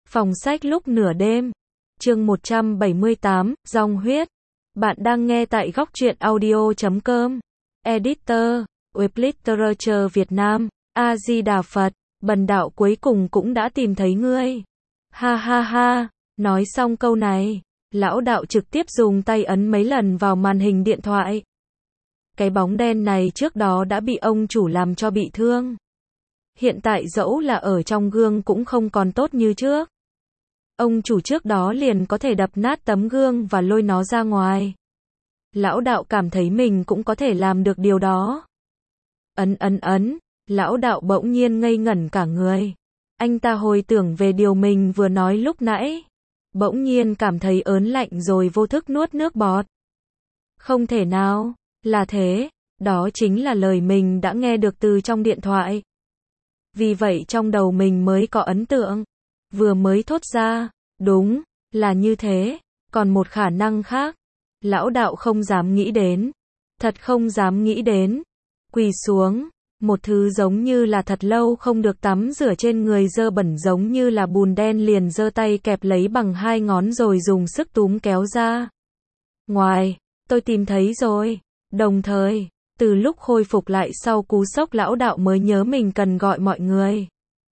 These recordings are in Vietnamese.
Phòng sách lúc nửa đêm. Chương 178, Dòng huyết. Bạn đang nghe tại góc truyện audio.com. Editor, Web Literature Việt Nam. A Di Đà Phật, bần đạo cuối cùng cũng đã tìm thấy ngươi. Ha ha ha. Nói xong câu này, lão đạo trực tiếp dùng tay ấn mấy lần vào màn hình điện thoại. Cái bóng đen này trước đó đã bị ông chủ làm cho bị thương. Hiện tại dẫu là ở trong gương cũng không còn tốt như trước. Ông chủ trước đó liền có thể đập nát tấm gương và lôi nó ra ngoài. Lão đạo cảm thấy mình cũng có thể làm được điều đó. Ấn, lão đạo bỗng nhiên ngây ngẩn cả người. Anh ta hồi tưởng về điều mình vừa nói lúc nãy. Bỗng nhiên cảm thấy ớn lạnh rồi vô thức nuốt nước bọt. Không thể nào, là thế, đó chính là lời mình đã nghe được từ trong điện thoại. Vì vậy trong đầu mình mới có ấn tượng. Vừa mới thốt ra, đúng, là như thế, còn một khả năng khác. Lão đạo không dám nghĩ đến. Thật không dám nghĩ đến. Quỳ xuống, một thứ giống như là thật lâu không được tắm rửa trên người dơ bẩn giống như là bùn đen liền giơ tay kẹp lấy bằng hai ngón rồi dùng sức túm kéo ra. Ngoài, tôi tìm thấy rồi. Đồng thời, từ lúc khôi phục lại sau cú sốc lão đạo mới nhớ mình cần gọi mọi người.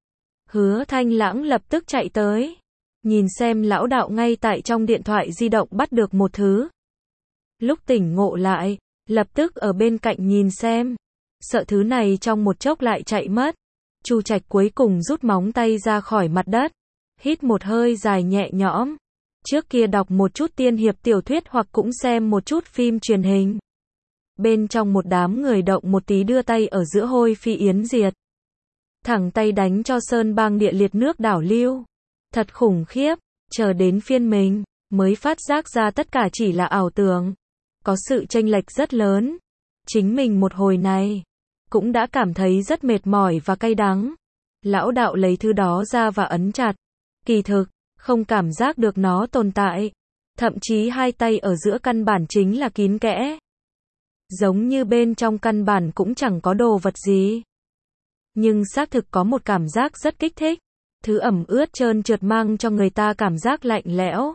Hứa Thanh Lãng lập tức chạy tới. Nhìn xem lão đạo ngay tại trong điện thoại di động bắt được một thứ. Lúc tỉnh ngộ lại, lập tức ở bên cạnh nhìn xem. Sợ thứ này trong một chốc lại chạy mất. Chu Trạch cuối cùng rút móng tay ra khỏi mặt đất. Hít một hơi dài nhẹ nhõm. Trước kia đọc một chút tiên hiệp tiểu thuyết hoặc cũng xem một chút phim truyền hình. Bên trong một đám người động một tí đưa tay ở giữa hôi phi yến diệt. Thẳng tay đánh cho sơn bang địa liệt nước đảo lưu. Thật khủng khiếp, chờ đến phiên mình, mới phát giác ra tất cả chỉ là ảo tưởng. Có sự chênh lệch rất lớn. Chính mình một hồi này, cũng đã cảm thấy rất mệt mỏi và cay đắng. Lão đạo lấy thứ đó ra và ấn chặt. Kỳ thực, không cảm giác được nó tồn tại. Thậm chí hai tay ở giữa căn bản chính là kín kẽ. Giống như bên trong căn bản cũng chẳng có đồ vật gì. Nhưng xác thực có một cảm giác rất kích thích. Thứ ẩm ướt trơn trượt mang cho người ta cảm giác lạnh lẽo.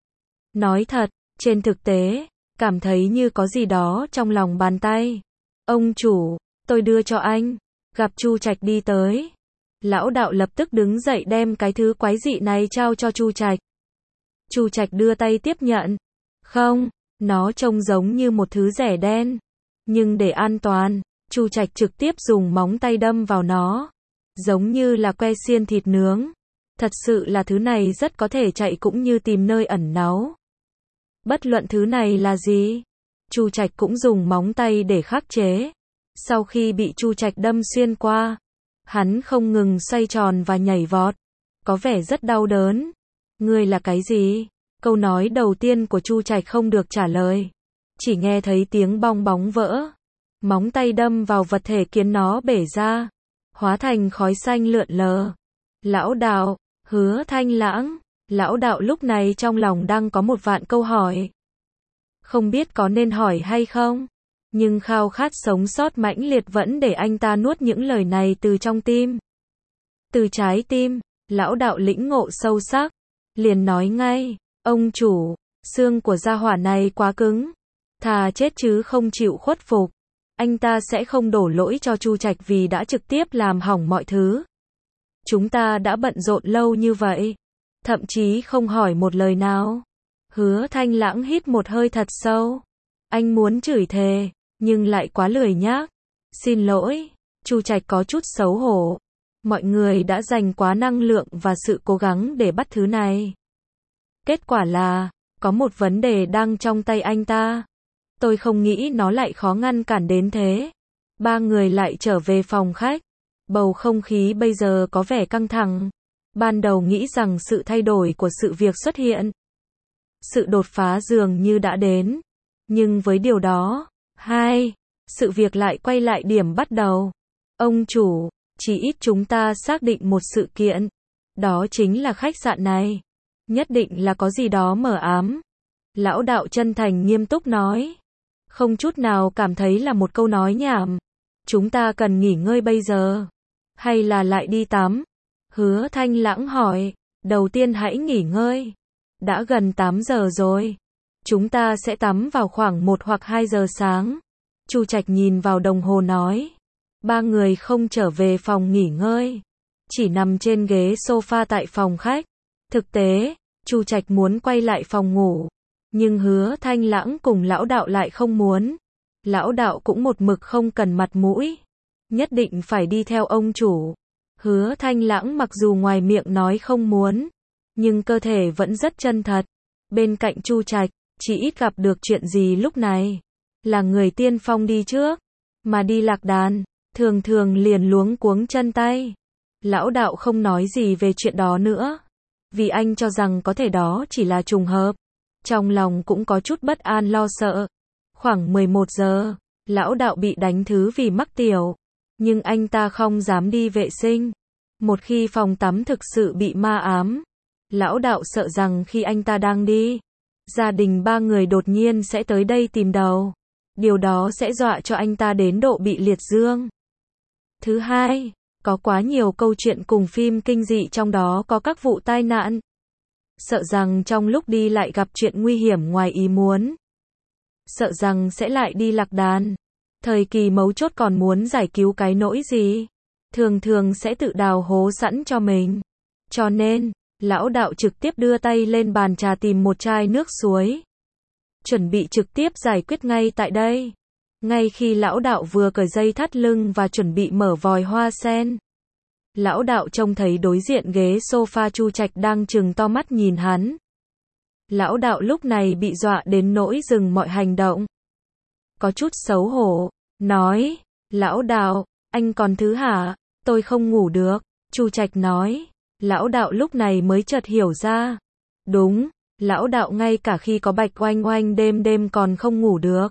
Nói thật, trên thực tế, cảm thấy như có gì đó trong lòng bàn tay. Ông chủ, tôi đưa cho anh. Gặp Chu Trạch đi tới. Lão đạo lập tức đứng dậy đem cái thứ quái dị này trao cho Chu Trạch. Chu Trạch đưa tay tiếp nhận. Không, nó trông giống như một thứ rẻ đen. Nhưng để an toàn, Chu Trạch trực tiếp dùng móng tay đâm vào nó. Giống như là que xiên thịt nướng. Thật sự là thứ này rất có thể chạy cũng như tìm nơi ẩn náu. Bất luận thứ này là gì, Chu Trạch cũng dùng móng tay để khắc chế. Sau khi bị Chu Trạch đâm xuyên qua, hắn không ngừng xoay tròn và nhảy vọt. Có vẻ rất đau đớn. Ngươi là cái gì? Câu nói đầu tiên của Chu Trạch không được trả lời. Chỉ nghe thấy tiếng bong bóng vỡ. Móng tay đâm vào vật thể khiến nó bể ra. Hóa thành khói xanh lượn lờ. Lão đạo, Hứa Thanh Lãng. Lão đạo lúc này trong lòng đang có một vạn câu hỏi. Không biết có nên hỏi hay không. Nhưng khao khát sống sót mãnh liệt vẫn để anh ta nuốt những lời này từ trong tim. Từ trái tim, lão đạo lĩnh ngộ sâu sắc. Liền nói ngay, ông chủ, xương của gia hỏa này quá cứng. Thà chết chứ không chịu khuất phục. Anh ta sẽ không đổ lỗi cho Chu Trạch vì đã trực tiếp làm hỏng mọi thứ. Chúng ta đã bận rộn lâu như vậy. Thậm chí không hỏi một lời nào. Hứa Thanh Lãng hít một hơi thật sâu. Anh muốn chửi thề, nhưng lại quá lười nhác. Xin lỗi, Chu Trạch có chút xấu hổ. Mọi người đã dành quá năng lượng và sự cố gắng để bắt thứ này. Kết quả là, có một vấn đề đang trong tay anh ta. Tôi không nghĩ nó lại khó ngăn cản đến thế. Ba người lại trở về phòng khách. Bầu không khí bây giờ có vẻ căng thẳng. Ban đầu nghĩ rằng sự thay đổi của sự việc xuất hiện. Sự đột phá dường như đã đến. Nhưng với điều đó, sự việc lại quay lại điểm bắt đầu. Ông chủ, chỉ ít chúng ta xác định một sự kiện. Đó chính là khách sạn này. Nhất định là có gì đó mờ ám. Lão đạo chân thành nghiêm túc nói. Không chút nào cảm thấy là một câu nói nhảm. Chúng ta cần nghỉ ngơi bây giờ. Hay là lại đi tắm? Hứa Thanh Lãng hỏi. Đầu tiên hãy nghỉ ngơi. Đã gần 8 giờ rồi. Chúng ta sẽ tắm vào khoảng 1 hoặc 2 giờ sáng. Chu Trạch nhìn vào đồng hồ nói. Ba người không trở về phòng nghỉ ngơi. Chỉ nằm trên ghế sofa tại phòng khách. Thực tế, Chu Trạch muốn quay lại phòng ngủ. Nhưng Hứa Thanh Lãng cùng lão đạo lại không muốn. Lão đạo cũng một mực không cần mặt mũi. Nhất định phải đi theo ông chủ. Hứa Thanh Lãng mặc dù ngoài miệng nói không muốn. Nhưng cơ thể vẫn rất chân thật. Bên cạnh Chu Trạch, chỉ ít gặp được chuyện gì lúc này. Là người tiên phong đi trước. Mà đi lạc đàn, thường thường liền luống cuống chân tay. Lão đạo không nói gì về chuyện đó nữa. Vì anh cho rằng có thể đó chỉ là trùng hợp. Trong lòng cũng có chút bất an lo sợ. Khoảng 11 giờ, lão đạo bị đánh thứ vì mắc tiểu. Nhưng anh ta không dám đi vệ sinh. Một khi phòng tắm thực sự bị ma ám, lão đạo sợ rằng khi anh ta đang đi, gia đình ba người đột nhiên sẽ tới đây tìm đầu. Điều đó sẽ dọa cho anh ta đến độ bị liệt dương. Thứ hai, có quá nhiều câu chuyện cùng phim kinh dị trong đó có các vụ tai nạn. Sợ rằng trong lúc đi lại gặp chuyện nguy hiểm ngoài ý muốn. Sợ rằng sẽ lại đi lạc đàn. Thời kỳ mấu chốt còn muốn giải cứu cái nỗi gì. Thường thường sẽ tự đào hố sẵn cho mình. Cho nên, lão đạo trực tiếp đưa tay lên bàn trà tìm một chai nước suối. Chuẩn bị trực tiếp giải quyết ngay tại đây. Ngay khi lão đạo vừa cởi dây thắt lưng và chuẩn bị mở vòi hoa sen. Lão đạo trông thấy đối diện ghế sofa Chu Trạch đang trừng to mắt nhìn hắn. Lão đạo lúc này bị dọa đến nỗi dừng mọi hành động. Có chút xấu hổ, nói, lão đạo, anh còn thứ hả? Tôi không ngủ được, Chu Trạch nói. Lão đạo lúc này mới chợt hiểu ra. Đúng, lão đạo ngay cả khi có bạch oanh oanh đêm đêm còn không ngủ được.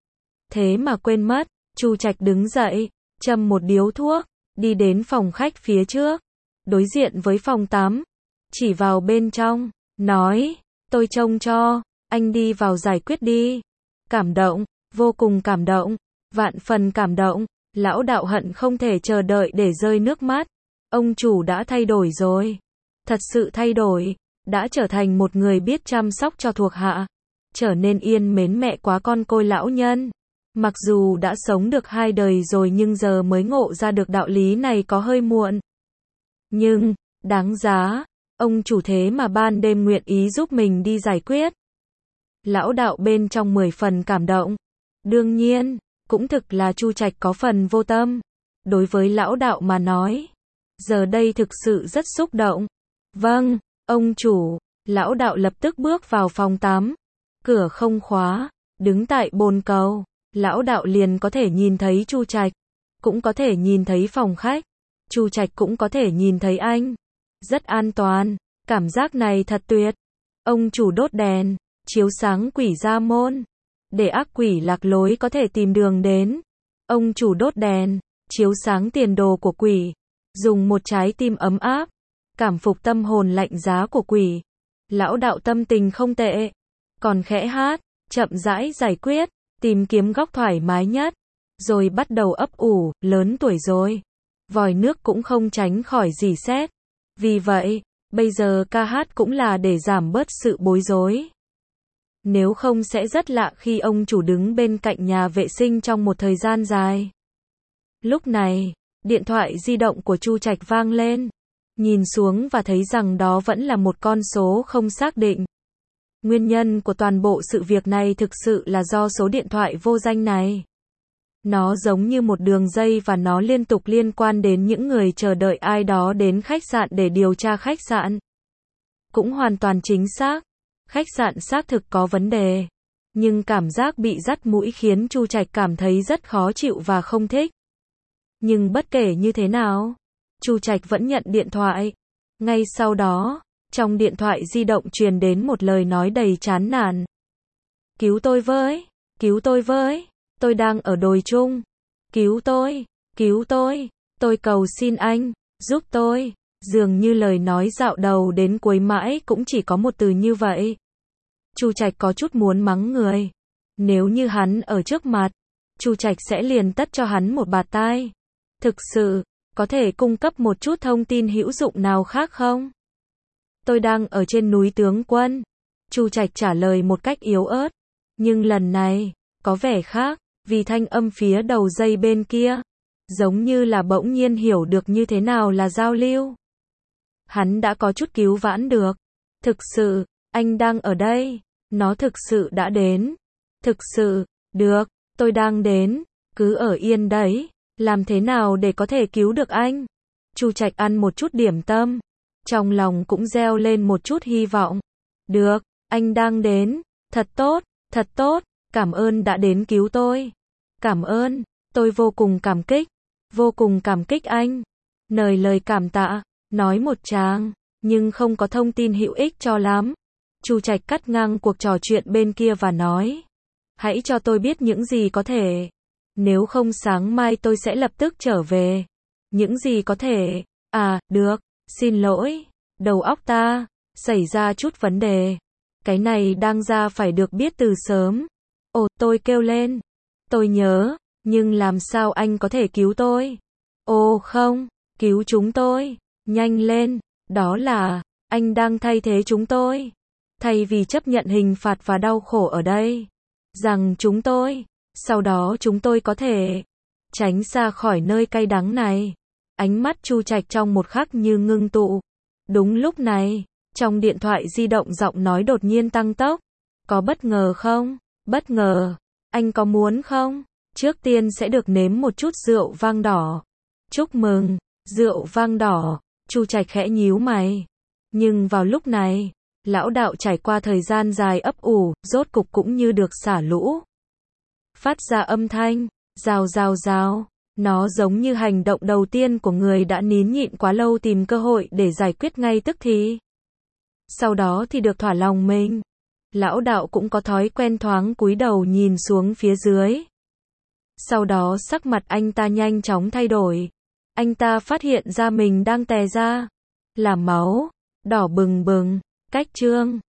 Thế mà quên mất, Chu Trạch đứng dậy, châm một điếu thuốc, đi đến phòng khách phía trước, đối diện với phòng tắm, chỉ vào bên trong, nói, tôi trông cho, anh đi vào giải quyết đi. Cảm động, vô cùng cảm động, vạn phần cảm động, lão đạo hận không thể chờ đợi để rơi nước mắt. Ông chủ đã thay đổi rồi, thật sự thay đổi, đã trở thành một người biết chăm sóc cho thuộc hạ, trở nên yên mến mẹ quá con côi lão nhân. Mặc dù đã sống được 2 đời rồi nhưng giờ mới ngộ ra được đạo lý này có hơi muộn. Nhưng, đáng giá, ông chủ thế mà ban đêm nguyện ý giúp mình đi giải quyết. Lão đạo bên trong 10 phần cảm động. Đương nhiên, cũng thực là Chu Trạch có phần vô tâm. Đối với lão đạo mà nói, giờ đây thực sự rất xúc động. Vâng, ông chủ, lão đạo lập tức bước vào phòng tắm. Cửa không khóa, đứng tại bồn cầu. Lão đạo liền có thể nhìn thấy Chu Trạch, cũng có thể nhìn thấy phòng khách. Chu Trạch cũng có thể nhìn thấy anh. Rất an toàn, cảm giác này thật tuyệt. Ông chủ đốt đèn, chiếu sáng quỷ ra môn, để ác quỷ lạc lối có thể tìm đường đến. Ông chủ đốt đèn, chiếu sáng tiền đồ của quỷ, dùng một trái tim ấm áp, cảm phục tâm hồn lạnh giá của quỷ. Lão đạo tâm tình không tệ, còn khẽ hát, chậm rãi giải quyết. Tìm kiếm góc thoải mái nhất, rồi bắt đầu ấp ủ, lớn tuổi rồi. Vòi nước cũng không tránh khỏi rỉ sét. Vì vậy, bây giờ ca hát cũng là để giảm bớt sự bối rối. Nếu không sẽ rất lạ khi ông chủ đứng bên cạnh nhà vệ sinh trong một thời gian dài. Lúc này, điện thoại di động của Chu Trạch vang lên. Nhìn xuống và thấy rằng đó vẫn là một con số không xác định. Nguyên nhân của toàn bộ sự việc này thực sự là do số điện thoại vô danh này. Nó giống như một đường dây và nó liên tục liên quan đến những người chờ đợi ai đó đến khách sạn để điều tra khách sạn. Cũng hoàn toàn chính xác. Khách sạn xác thực có vấn đề. Nhưng cảm giác bị dắt mũi khiến Chu Trạch cảm thấy rất khó chịu và không thích. Nhưng bất kể như thế nào, Chu Trạch vẫn nhận điện thoại. Ngay sau đó, trong điện thoại di động truyền đến một lời nói đầy chán nản. Cứu tôi với, tôi đang ở đồi chung. Cứu tôi cầu xin anh, giúp tôi. Dường như lời nói dạo đầu đến cuối mãi cũng chỉ có một từ như vậy. Chu Trạch có chút muốn mắng người. Nếu như hắn ở trước mặt, Chu Trạch sẽ liền tất cho hắn một bạt tai. Thực sự, có thể cung cấp một chút thông tin hữu dụng nào khác không? Tôi đang ở trên núi tướng quân. Chu Trạch trả lời một cách yếu ớt. Nhưng lần này, có vẻ khác, vì thanh âm phía đầu dây bên kia, giống như là bỗng nhiên hiểu được như thế nào là giao lưu. Hắn đã có chút cứu vãn được. Thực sự, anh đang ở đây. Nó thực sự đã đến. Thực sự, được, tôi đang đến. Cứ ở yên đấy. Làm thế nào để có thể cứu được anh? Chu Trạch ăn một chút điểm tâm. Trong lòng cũng gieo lên một chút hy vọng. Được, anh đang đến. Thật tốt, thật tốt. Cảm ơn đã đến cứu tôi. Cảm ơn, tôi vô cùng cảm kích. Vô cùng cảm kích anh. Nời lời cảm tạ, nói một tràng, nhưng không có thông tin hữu ích cho lắm. Chu Trạch cắt ngang cuộc trò chuyện bên kia và nói. Hãy cho tôi biết những gì có thể. Nếu không sáng mai tôi sẽ lập tức trở về. Những gì có thể. À, được, xin lỗi. Đầu óc ta xảy ra chút vấn đề. Cái này đang ra phải được biết từ sớm. Ồ, tôi kêu lên. Tôi nhớ, nhưng làm sao anh có thể cứu tôi? Ồ không, cứu chúng tôi. Nhanh lên, đó là, anh đang thay thế chúng tôi. Thay vì chấp nhận hình phạt và đau khổ ở đây. Rằng chúng tôi, sau đó chúng tôi có thể tránh xa khỏi nơi cay đắng này. Ánh mắt Chu Trạch trong một khắc như ngưng tụ. Đúng lúc này, trong điện thoại di động giọng nói đột nhiên tăng tốc. Có bất ngờ không? Bất ngờ. Anh có muốn không? Trước tiên sẽ được nếm một chút rượu vang đỏ. Chúc mừng. Rượu vang đỏ. Chu Trạch khẽ nhíu mày. Nhưng vào lúc này, lão đạo trải qua thời gian dài ấp ủ, rốt cục cũng như được xả lũ. Phát ra âm thanh, rào rào rào. Nó giống như hành động đầu tiên của người đã nín nhịn quá lâu tìm cơ hội để giải quyết ngay tức thì. Sau đó thì được thỏa lòng mình. Lão đạo cũng có thói quen thoáng cúi đầu nhìn xuống phía dưới. Sau đó sắc mặt anh ta nhanh chóng thay đổi. Anh ta phát hiện ra mình đang tè ra. Là máu. Đỏ bừng bừng. Cách chương